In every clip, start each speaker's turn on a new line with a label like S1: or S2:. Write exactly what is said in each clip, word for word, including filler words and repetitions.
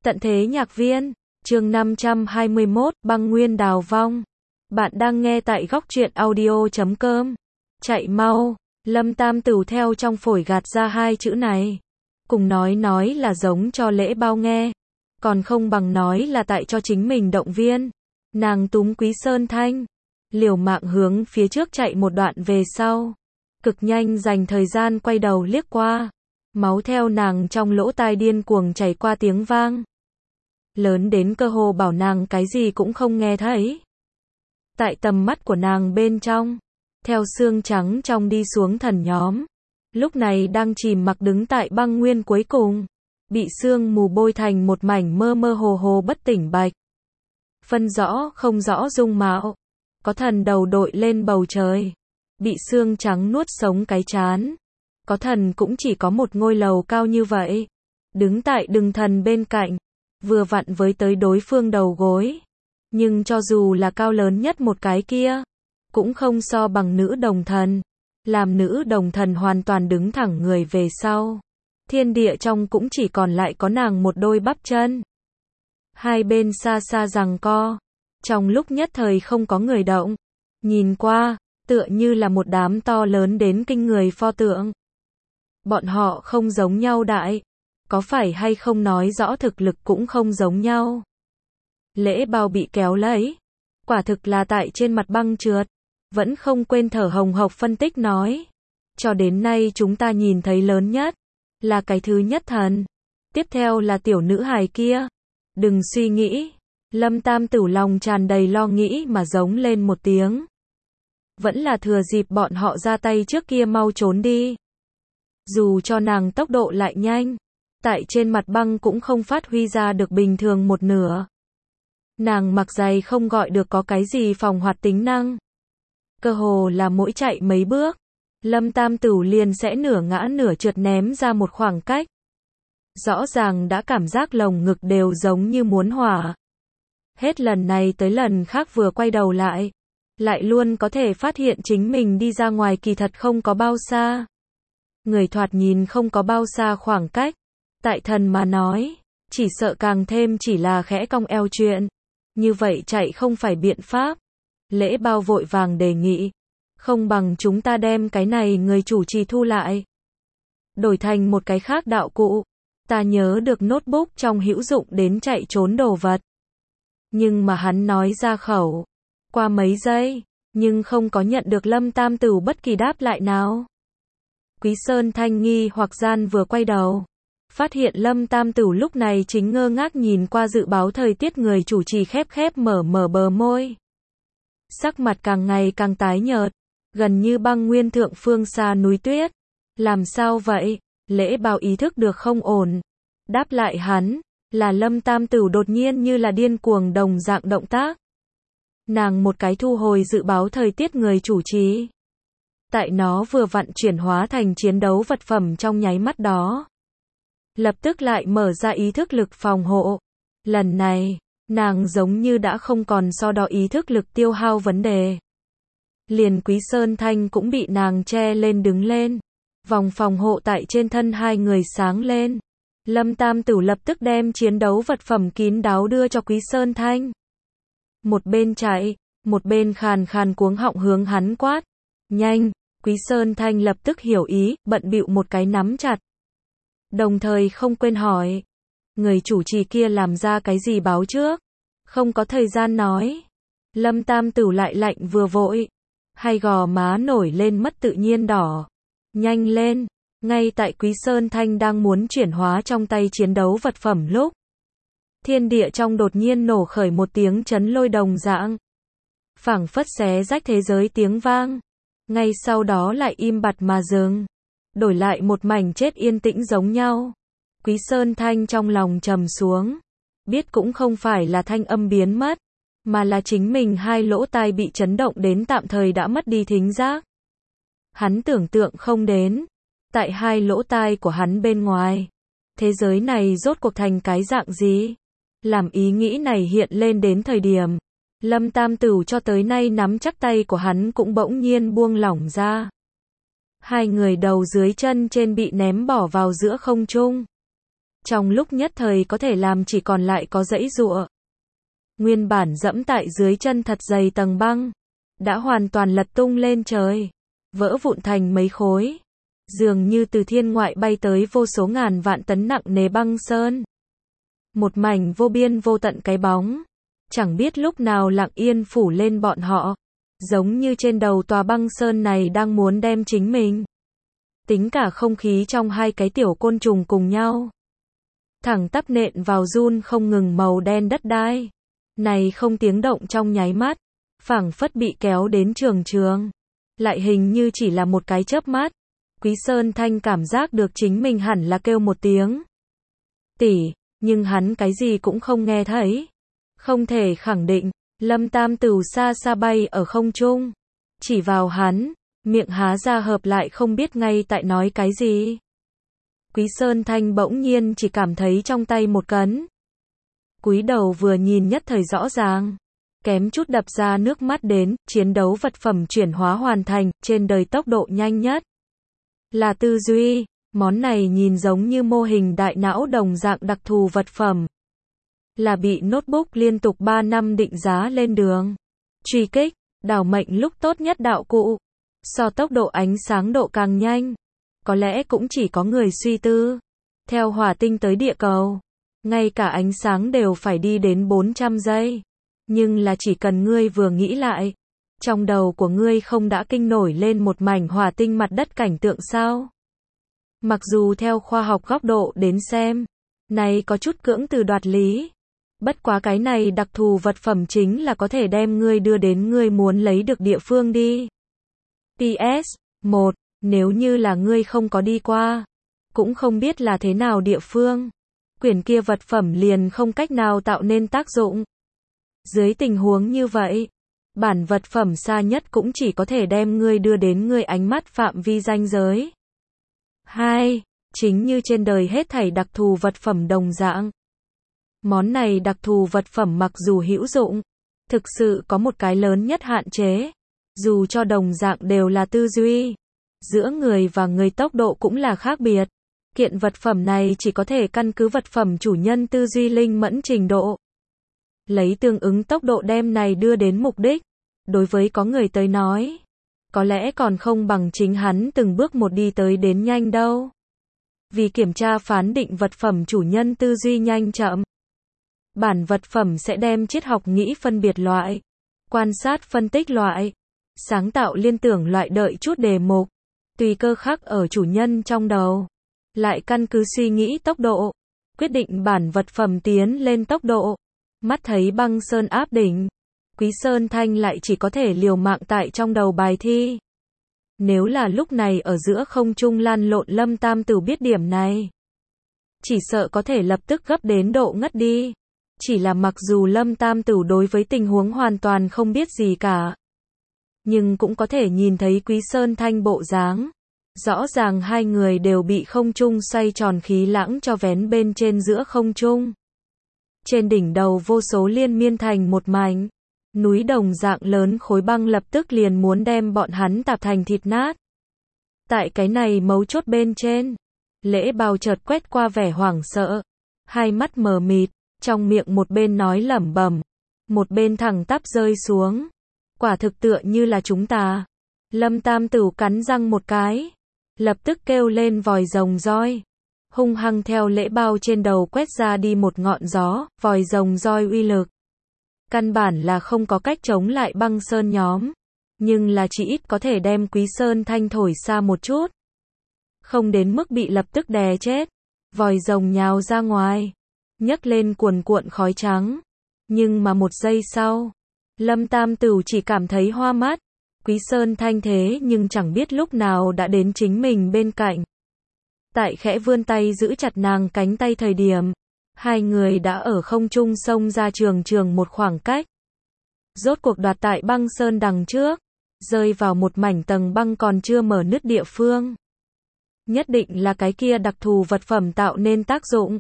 S1: Tận thế nhạc viên, chương năm trăm hai mươi mốt, băng nguyên đào vong. Bạn đang nghe tại góc truyện audio chấm com. Chạy mau, Lâm Tam Tửu theo trong phổi gạt ra hai chữ này. Cùng nói nói là giống cho Lễ Bao nghe. Còn không bằng nói là tại cho chính mình động viên. Nàng túm Quý Sơn Thanh. Liều mạng hướng phía trước chạy một đoạn về sau. Cực nhanh dành thời gian quay đầu liếc qua. Máu theo nàng trong lỗ tai điên cuồng chảy qua tiếng vang. Lớn đến cơ hồ bảo nàng cái gì cũng không nghe thấy. Tại tầm mắt của nàng bên trong, theo xương trắng trong đi xuống thần nhóm, lúc này đang chìm mặc đứng tại băng nguyên cuối cùng, bị sương mù bôi thành một mảnh mơ mơ hồ hồ bất tỉnh bạch. Phân rõ không rõ dung mạo, có thần đầu đội lên bầu trời, bị sương trắng nuốt sống cái chán. Có thần cũng chỉ có một ngôi lầu cao như vậy, đứng tại đừng thần bên cạnh, vừa vặn với tới đối phương đầu gối. Nhưng cho dù là cao lớn nhất một cái kia, cũng không so bằng nữ đồng thần. Làm nữ đồng thần hoàn toàn đứng thẳng người về sau. Thiên địa trong cũng chỉ còn lại có nàng một đôi bắp chân. Hai bên xa xa giằng co, trong lúc nhất thời không có người động. Nhìn qua, tựa như là một đám to lớn đến kinh người pho tượng. Bọn họ không giống nhau đại, có phải hay không nói rõ thực lực cũng không giống nhau. Lễ Bao bị kéo lấy, quả thực là tại trên mặt băng trượt, vẫn không quên thở hồng hộc phân tích nói. Cho đến nay chúng ta nhìn thấy lớn nhất, là cái thứ nhất thần, tiếp theo là tiểu nữ hài kia. Đừng suy nghĩ, Lâm Tam Tửu lòng tràn đầy lo nghĩ mà giống lên một tiếng. Vẫn là thừa dịp bọn họ ra tay trước kia mau trốn đi. Dù cho nàng tốc độ lại nhanh, tại trên mặt băng cũng không phát huy ra được bình thường một nửa. Nàng mặc giày không gọi được có cái gì phòng hoạt tính năng. Cơ hồ là mỗi chạy mấy bước, Lâm Tam Tửu liền sẽ nửa ngã nửa trượt ném ra một khoảng cách. Rõ ràng đã cảm giác lồng ngực đều giống như muốn hỏa. Hết lần này tới lần khác vừa quay đầu lại, lại luôn có thể phát hiện chính mình đi ra ngoài kỳ thật không có bao xa. Người thoạt nhìn không có bao xa khoảng cách, tại thần mà nói, chỉ sợ càng thêm chỉ là khẽ cong eo chuyện. Như vậy chạy không phải biện pháp. Lễ Bao vội vàng đề nghị, không bằng chúng ta đem cái này người chủ trì thu lại, đổi thành một cái khác đạo cụ. Ta nhớ được notebook trong hữu dụng đến chạy trốn đồ vật. Nhưng mà hắn nói ra khẩu, qua mấy giây, nhưng không có nhận được Lâm Tam Tửu bất kỳ đáp lại nào. Quý Sơn Thanh nghi hoặc gian vừa quay đầu, phát hiện Lâm Tam Tửu lúc này chính ngơ ngác nhìn qua dự báo thời tiết người chủ trì khép khép mở mở bờ môi. Sắc mặt càng ngày càng tái nhợt, gần như băng nguyên thượng phương xa núi tuyết. Làm sao vậy? Lễ Bao ý thức được không ổn. Đáp lại hắn, là Lâm Tam Tửu đột nhiên như là điên cuồng đồng dạng động tác. Nàng một cái thu hồi dự báo thời tiết người chủ trì. Tại nó vừa vặn chuyển hóa thành chiến đấu vật phẩm trong nháy mắt đó. Lập tức lại mở ra ý thức lực phòng hộ. Lần này, nàng giống như đã không còn so đo ý thức lực tiêu hao vấn đề. Liền Quý Sơn Thanh cũng bị nàng che lên đứng lên. Vòng phòng hộ tại trên thân hai người sáng lên. Lâm Tam Tửu lập tức đem chiến đấu vật phẩm kín đáo đưa cho Quý Sơn Thanh. Một bên chạy, một bên khàn khàn cuống họng hướng hắn quát. Nhanh! Quý Sơn Thanh lập tức hiểu ý, bận bịu một cái nắm chặt. Đồng thời không quên hỏi. Người chủ trì kia làm ra cái gì báo trước? Không có thời gian nói. Lâm Tam Tửu lại lạnh vừa vội. Hai gò má nổi lên mất tự nhiên đỏ. Nhanh lên! Ngay tại Quý Sơn Thanh đang muốn chuyển hóa trong tay chiến đấu vật phẩm lúc. Thiên địa trong đột nhiên nổ khởi một tiếng chấn lôi đồng dạng. Phảng phất xé rách thế giới tiếng vang. Ngay sau đó lại im bặt mà dừng. Đổi lại một mảnh chết yên tĩnh giống nhau. Quý Sơn Thanh trong lòng trầm xuống. Biết cũng không phải là thanh âm biến mất, mà là chính mình hai lỗ tai bị chấn động đến tạm thời đã mất đi thính giác. Hắn tưởng tượng không đến. Tại hai lỗ tai của hắn bên ngoài. Thế giới này rốt cuộc thành cái dạng gì? Làm ý nghĩ này hiện lên đến thời điểm. Lâm Tam Tửu cho tới nay nắm chắc tay của hắn cũng bỗng nhiên buông lỏng ra. Hai người đầu dưới chân trên bị ném bỏ vào giữa không trung. Trong lúc nhất thời có thể làm chỉ còn lại có giãy giụa. Nguyên bản dẫm tại dưới chân thật dày tầng băng, đã hoàn toàn lật tung lên trời, vỡ vụn thành mấy khối. Dường như từ thiên ngoại bay tới vô số ngàn vạn tấn nặng nề băng sơn. Một mảnh vô biên vô tận cái bóng, chẳng biết lúc nào lặng yên phủ lên bọn họ, giống như trên đầu tòa băng sơn này đang muốn đem chính mình. Tính cả không khí trong hai cái tiểu côn trùng cùng nhau, thẳng tắp nện vào run không ngừng màu đen đất đai. Này không tiếng động trong nháy mắt, phảng phất bị kéo đến trường trường. Lại hình như chỉ là một cái chớp mắt. Quý Sơn Thanh cảm giác được chính mình hẳn là kêu một tiếng tỷ, nhưng hắn cái gì cũng không nghe thấy. Không thể khẳng định, Lâm Tam Tửu xa xa bay ở không trung, chỉ vào hắn, miệng há ra hợp lại không biết ngay tại nói cái gì. Quý Sơn Thanh bỗng nhiên chỉ cảm thấy trong tay một cấn. Cúi đầu vừa nhìn nhất thời rõ ràng, kém chút đập ra nước mắt đến, chiến đấu vật phẩm chuyển hóa hoàn thành, trên đời tốc độ nhanh nhất. Là tư duy, món này nhìn giống như mô hình đại não đồng dạng đặc thù vật phẩm. Là bị notebook liên tục ba năm định giá lên đường. Truy kích, đảo mệnh lúc tốt nhất đạo cụ. So tốc độ ánh sáng độ càng nhanh. Có lẽ cũng chỉ có người suy tư. Theo hỏa tinh tới địa cầu, ngay cả ánh sáng đều phải đi đến bốn trăm giây. Nhưng là chỉ cần ngươi vừa nghĩ lại, trong đầu của ngươi không đã kinh nổi lên một mảnh hỏa tinh mặt đất cảnh tượng sao? Mặc dù theo khoa học góc độ đến xem, này có chút cưỡng từ đoạt lý. Bất quá cái này đặc thù vật phẩm chính là có thể đem ngươi đưa đến ngươi muốn lấy được địa phương đi. pê ét một. Nếu như là ngươi không có đi qua, cũng không biết là thế nào địa phương, quyển kia vật phẩm liền không cách nào tạo nên tác dụng. Dưới tình huống như vậy, bản vật phẩm xa nhất cũng chỉ có thể đem ngươi đưa đến ngươi ánh mắt phạm vi ranh giới. hai. Chính như trên đời hết thảy đặc thù vật phẩm đồng dạng. Món này đặc thù vật phẩm mặc dù hữu dụng, thực sự có một cái lớn nhất hạn chế. Dù cho đồng dạng đều là tư duy, giữa người và người tốc độ cũng là khác biệt. Kiện vật phẩm này chỉ có thể căn cứ vật phẩm chủ nhân tư duy linh mẫn trình độ, lấy tương ứng tốc độ đem này đưa đến mục đích. Đối với có người tới nói, có lẽ còn không bằng chính hắn từng bước một đi tới đến nhanh đâu. Vì kiểm tra phán định vật phẩm chủ nhân tư duy nhanh chậm, bản vật phẩm sẽ đem triết học nghĩ phân biệt loại, quan sát phân tích loại, sáng tạo liên tưởng loại đợi chút đề mục, tùy cơ khắc ở chủ nhân trong đầu, lại căn cứ suy nghĩ tốc độ, quyết định bản vật phẩm tiến lên tốc độ. Mắt thấy băng sơn áp đỉnh, Quý Sơn Thanh lại chỉ có thể liều mạng tại trong đầu bài thi. Nếu là lúc này ở giữa không trung lan lộn Lâm Tam Tửu biết điểm này, chỉ sợ có thể lập tức gấp đến độ ngất đi. Chỉ là mặc dù Lâm Tam Tửu đối với tình huống hoàn toàn không biết gì cả, nhưng cũng có thể nhìn thấy Quý Sơn Thanh bộ dáng. Rõ ràng hai người đều bị không trung xoay tròn khí lãng cho vén bên trên giữa không trung. Trên đỉnh đầu vô số liên miên thành một mảnh, núi đồng dạng lớn khối băng lập tức liền muốn đem bọn hắn tạp thành thịt nát. Tại cái này mấu chốt bên trên, Lễ Bao chợt quét qua vẻ hoảng sợ, hai mắt mờ mịt, trong miệng một bên nói lẩm bẩm, một bên thẳng tắp rơi xuống. Quả thực tựa như là chúng ta. Lâm Tam Tửu cắn răng một cái, lập tức kêu lên vòi rồng roi, hung hăng theo Lễ Bao trên đầu quét ra đi một ngọn gió. Vòi rồng roi uy lực căn bản là không có cách chống lại băng sơn nhóm, nhưng là chỉ ít có thể đem Quý Sơn Thanh thổi xa một chút, không đến mức bị lập tức đè chết. Vòi rồng nhào ra ngoài, nhấc lên cuồn cuộn khói trắng, nhưng mà một giây sau, Lâm Tam Tửu chỉ cảm thấy hoa mắt. Quý Sơn Thanh thế nhưng chẳng biết lúc nào đã đến chính mình bên cạnh. Tại khẽ vươn tay giữ chặt nàng cánh tay thời điểm, hai người đã ở không trung xông ra trường trường một khoảng cách. Rốt cuộc đoạt tại băng sơn đằng trước, rơi vào một mảnh tầng băng còn chưa mở nứt địa phương. Nhất định là cái kia đặc thù vật phẩm tạo nên tác dụng.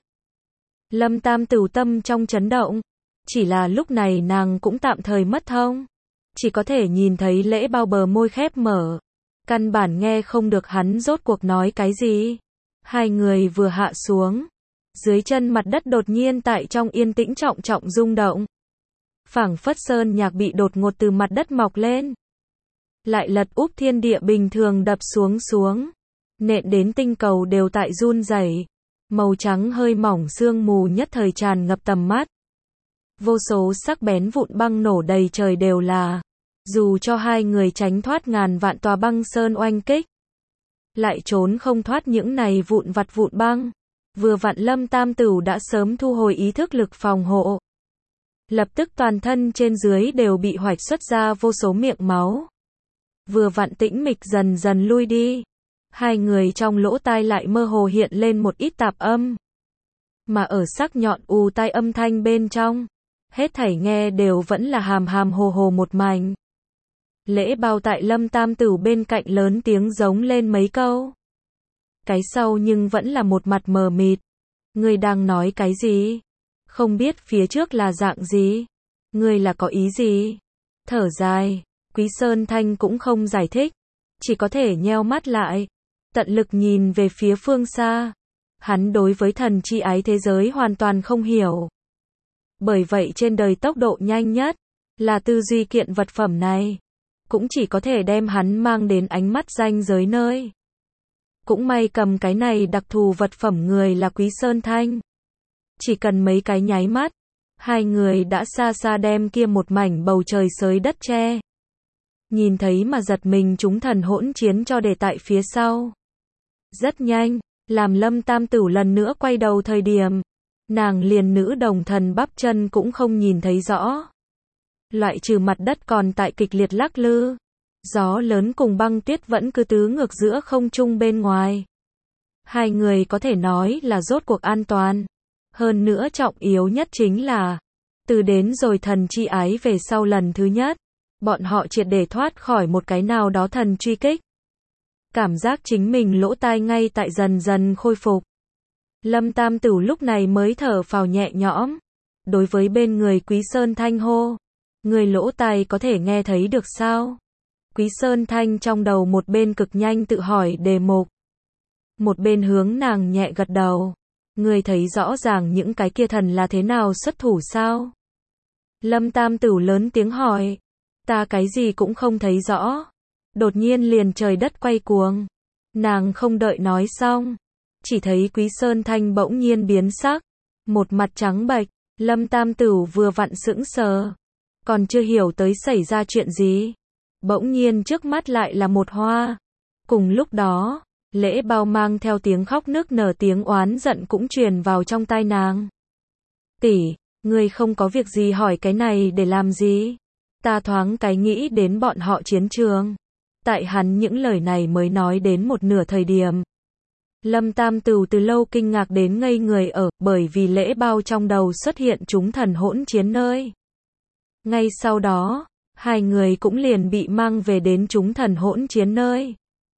S1: Lâm Tam Tửu tâm trong chấn động, chỉ là lúc này nàng cũng tạm thời mất thông. Chỉ có thể nhìn thấy Lễ Bao bờ môi khép mở, căn bản nghe không được hắn rốt cuộc nói cái gì. Hai người vừa hạ xuống, Dưới chân mặt đất đột nhiên tại trong yên tĩnh trọng trọng rung động. Phảng phất sơn nhạc bị đột ngột từ mặt đất mọc lên. Lại lật úp thiên địa bình thường đập xuống xuống. Nện đến tinh cầu đều tại run rẩy. Màu trắng hơi mỏng sương mù nhất thời tràn ngập tầm mắt. Vô số sắc bén vụn băng nổ đầy trời đều là. Dù cho hai người tránh thoát ngàn vạn tòa băng sơn oanh kích, lại trốn không thoát những này vụn vặt vụn băng. Vừa vặn Lâm Tam Tửu đã sớm thu hồi ý thức lực phòng hộ. Lập tức toàn thân trên dưới đều bị hoạch xuất ra vô số miệng máu. Vừa vặn tĩnh mịch dần dần lui đi. Hai người trong lỗ tai lại mơ hồ hiện lên một ít tạp âm. Mà ở sắc nhọn ù tai âm thanh bên trong, hết thảy nghe đều vẫn là hàm hàm hồ hồ một mảnh. Lễ Bao tại Lâm Tam Tửu bên cạnh lớn tiếng giống lên mấy câu. Cái sau nhưng vẫn là một mặt mờ mịt. Ngươi đang nói cái gì? Không biết phía trước là dạng gì? Ngươi là có ý gì? Thở dài, Quý Sơn Thanh cũng không giải thích. Chỉ có thể nheo mắt lại. Tận lực nhìn về phía phương xa. Hắn đối với thần chi ái thế giới hoàn toàn không hiểu. Bởi vậy trên đời tốc độ nhanh nhất là tư duy kiện vật phẩm này. Cũng chỉ có thể đem hắn mang đến ánh mắt ranh giới nơi. Cũng may cầm cái này đặc thù vật phẩm người là Quý Sơn Thanh. Chỉ cần mấy cái nháy mắt, hai người đã xa xa đem kia một mảnh bầu trời xới đất che. Nhìn thấy mà giật mình chúng thần hỗn chiến cho để tại phía sau. Rất nhanh, làm Lâm Tam Tửu lần nữa quay đầu thời điểm, nàng liền nữ đồng thần bắp chân cũng không nhìn thấy rõ. Loại trừ mặt đất còn tại kịch liệt lắc lư. Gió lớn cùng băng tuyết vẫn cứ tứ ngược giữa không trung bên ngoài. Hai người có thể nói là rốt cuộc an toàn. Hơn nữa trọng yếu nhất chính là, từ đến rồi thần chi ái về sau lần thứ nhất, bọn họ triệt để thoát khỏi một cái nào đó thần truy kích. Cảm giác chính mình lỗ tai ngay tại dần dần khôi phục. Lâm Tam Tửu lúc này mới thở phào nhẹ nhõm. Đối với bên người Quý Sơn Thanh hô. Người lỗ tai có thể nghe thấy được sao? Quý Sơn Thanh trong đầu một bên cực nhanh tự hỏi đề mục. Một bên hướng nàng nhẹ gật đầu. Người thấy rõ ràng những cái kia thần là thế nào xuất thủ sao? Lâm Tam Tửu lớn tiếng hỏi. Ta cái gì cũng không thấy rõ. Đột nhiên liền trời đất quay cuồng. Nàng không đợi nói xong. Chỉ thấy Quý Sơn Thanh bỗng nhiên biến sắc. Một mặt trắng bệch. Lâm Tam Tửu vừa vặn sững sờ. Còn chưa hiểu tới xảy ra chuyện gì. Bỗng nhiên trước mắt lại là một hoa. Cùng lúc đó, Lễ Bao mang theo tiếng khóc nức nở tiếng oán giận cũng truyền vào trong tai nàng. Tỷ, ngươi không có việc gì hỏi cái này để làm gì? Ta thoáng cái nghĩ đến bọn họ chiến trường. Tại hắn những lời này mới nói đến một nửa thời điểm. Lâm Tam Tửu từ lâu kinh ngạc đến ngây người ở, bởi vì Lễ Bao trong đầu xuất hiện chúng thần hỗn chiến nơi. Ngay sau đó, hai người cũng liền bị mang về đến chúng thần hỗn chiến nơi.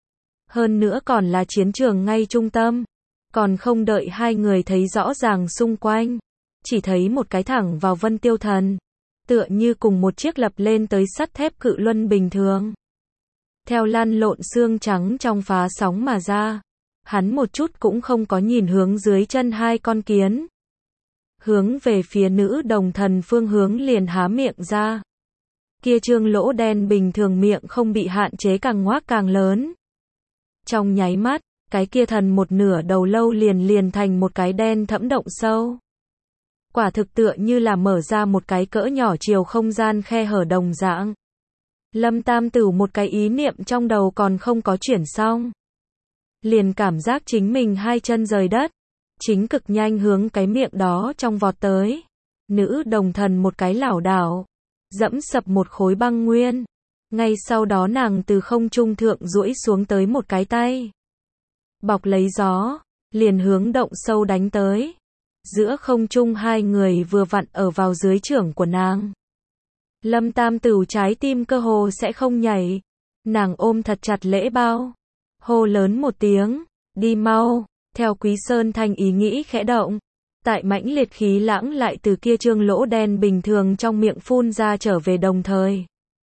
S1: Hơn nữa còn là chiến trường ngay trung tâm. Còn không đợi hai người thấy rõ ràng xung quanh. Chỉ thấy một cái thẳng vào Vân Tiêu Thần. Tựa như cùng một chiếc lập lên tới sắt thép cự luân bình thường. Theo lăn lộn xương trắng trong phá sóng mà ra. Hắn một chút cũng không có nhìn hướng dưới chân hai con kiến. Hướng về phía nữ đồng thần phương hướng liền há miệng ra. Kia trương lỗ đen bình thường miệng không bị hạn chế càng ngoác càng lớn. Trong nháy mắt, cái kia thần một nửa đầu lâu liền liền thành một cái đen thẫm động sâu. Quả thực tựa như là mở ra một cái cỡ nhỏ chiều không gian khe hở đồng dạng. Lâm Tam Tửu một cái ý niệm trong đầu còn không có chuyển xong. Liền cảm giác chính mình hai chân rời đất. Chính cực nhanh hướng cái miệng đó trong vọt tới. Nữ đồng thần một cái lảo đảo. Dẫm sập một khối băng nguyên. Ngay sau đó nàng từ không trung thượng duỗi xuống tới một cái tay. Bọc lấy gió. Liền hướng động sâu đánh tới. Giữa không trung hai người vừa vặn ở vào dưới chưởng của nàng. Lâm Tam Tửu trái tim cơ hồ sẽ không nhảy. Nàng ôm thật chặt Lễ Bao. Hô lớn một tiếng. Đi mau. Theo Quý Sơn Thanh ý nghĩ khẽ động. Tại mãnh liệt khí lãng lại từ kia trương lỗ đen bình thường trong miệng phun ra trở về đồng thời.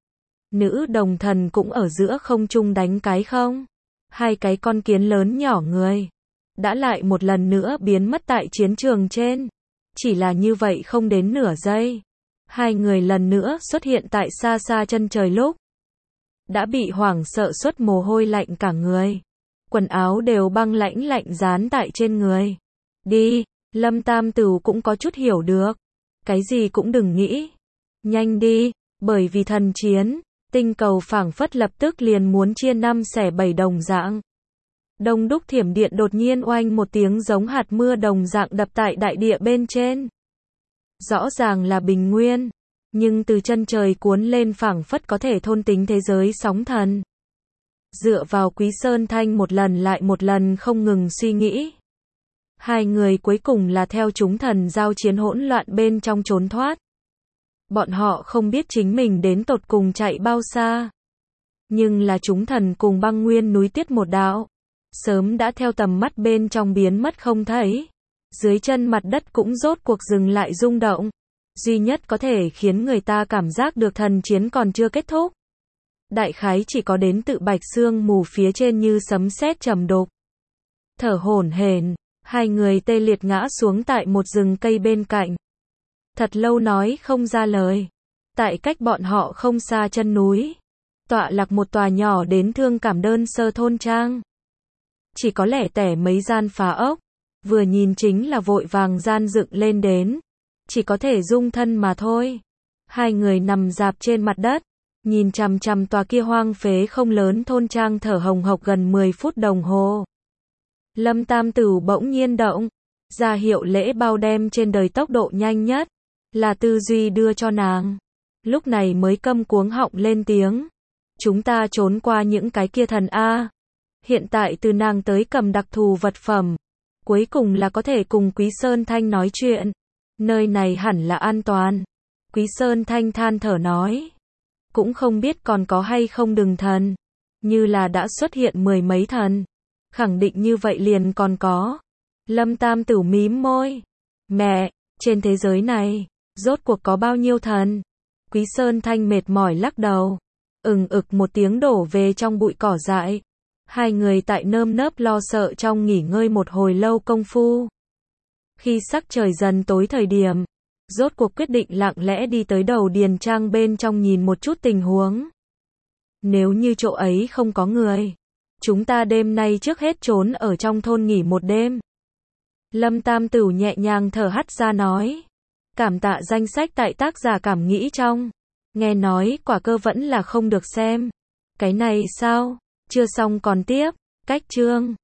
S1: Nữ đồng thần cũng ở giữa không trung đánh cái không. Hai cái con kiến lớn nhỏ người. đã lại một lần nữa biến mất tại chiến trường trên. Chỉ là như vậy không đến nửa giây. Hai người lần nữa xuất hiện tại xa xa chân trời lúc. Đã bị hoảng sợ xuất mồ hôi lạnh cả người. Quần áo đều băng lãnh lạnh dán tại trên người. Đi, Lâm Tam Tửu cũng có chút hiểu được. Cái gì cũng đừng nghĩ. Nhanh đi, bởi vì thần chiến, tinh cầu phảng phất lập tức liền muốn chia năm xẻ bảy đồng dạng. Đông đúc thiểm điện đột nhiên oanh một tiếng giống hạt mưa đồng dạng đập tại đại địa bên trên. Rõ ràng là bình nguyên, nhưng từ chân trời cuốn lên phảng phất có thể thôn tính thế giới sóng thần. Dựa vào Quý Sơn Thanh một lần lại một lần không ngừng suy nghĩ. Hai người cuối cùng là theo chúng thần giao chiến hỗn loạn bên trong trốn thoát. Bọn họ không biết chính mình đến tột cùng chạy bao xa. Nhưng là chúng thần cùng băng nguyên núi tiết một đạo. Sớm đã theo tầm mắt bên trong biến mất không thấy. Dưới chân mặt đất cũng rốt cuộc dừng lại rung động. Duy nhất có thể khiến người ta cảm giác được thần chiến còn chưa kết thúc. Đại khái chỉ có đến tự bạch xương mù phía trên như sấm sét trầm đục. Thở hổn hển, hai người tê liệt ngã xuống tại một rừng cây bên cạnh. Thật lâu nói không ra lời. Tại cách bọn họ không xa chân núi, tọa lạc một tòa nhỏ đến thương cảm đơn sơ thôn trang. Chỉ có lẻ tẻ mấy gian phá ốc, vừa nhìn chính là vội vàng gian dựng lên đến. Chỉ có thể dung thân mà thôi. Hai người nằm dạp trên mặt đất, nhìn chằm chằm tòa kia hoang phế không lớn thôn trang thở hồng hộc gần mười phút đồng hồ. Lâm Tam Tửu bỗng nhiên động, ra hiệu lễ bao đem trên đời tốc độ nhanh nhất, là tư duy đưa cho nàng. Lúc này mới câm cuống họng lên tiếng. Chúng ta trốn qua những cái kia thần A. Hiện tại từ nàng tới cầm đặc thù vật phẩm. Cuối cùng là có thể cùng Quý Sơn Thanh nói chuyện. Nơi này hẳn là an toàn. Quý Sơn Thanh than thở nói. Cũng không biết còn có hay không đừng thần. Như là đã xuất hiện mười mấy thần. Khẳng định như vậy liền còn có. Lâm Tam Tửu mím môi. Mẹ, trên thế giới này, rốt cuộc có bao nhiêu thần? Quý Sơn Thanh mệt mỏi lắc đầu. Ừng ực một tiếng đổ về trong bụi cỏ dại. Hai người tại nơm nớp lo sợ trong nghỉ ngơi một hồi lâu công phu. Khi sắc trời dần tối thời điểm, rốt cuộc quyết định lặng lẽ đi tới đầu điền trang bên trong nhìn một chút tình huống. Nếu như chỗ ấy không có người, chúng ta đêm nay trước hết trốn ở trong thôn nghỉ một đêm. Lâm Tam Tửu nhẹ nhàng thở hắt ra nói. Cảm tạ danh sách tại tác giả cảm nghĩ trong. Nghe nói quả cơ vẫn là không được xem. Cái này sao? Chưa xong còn tiếp. Cách chương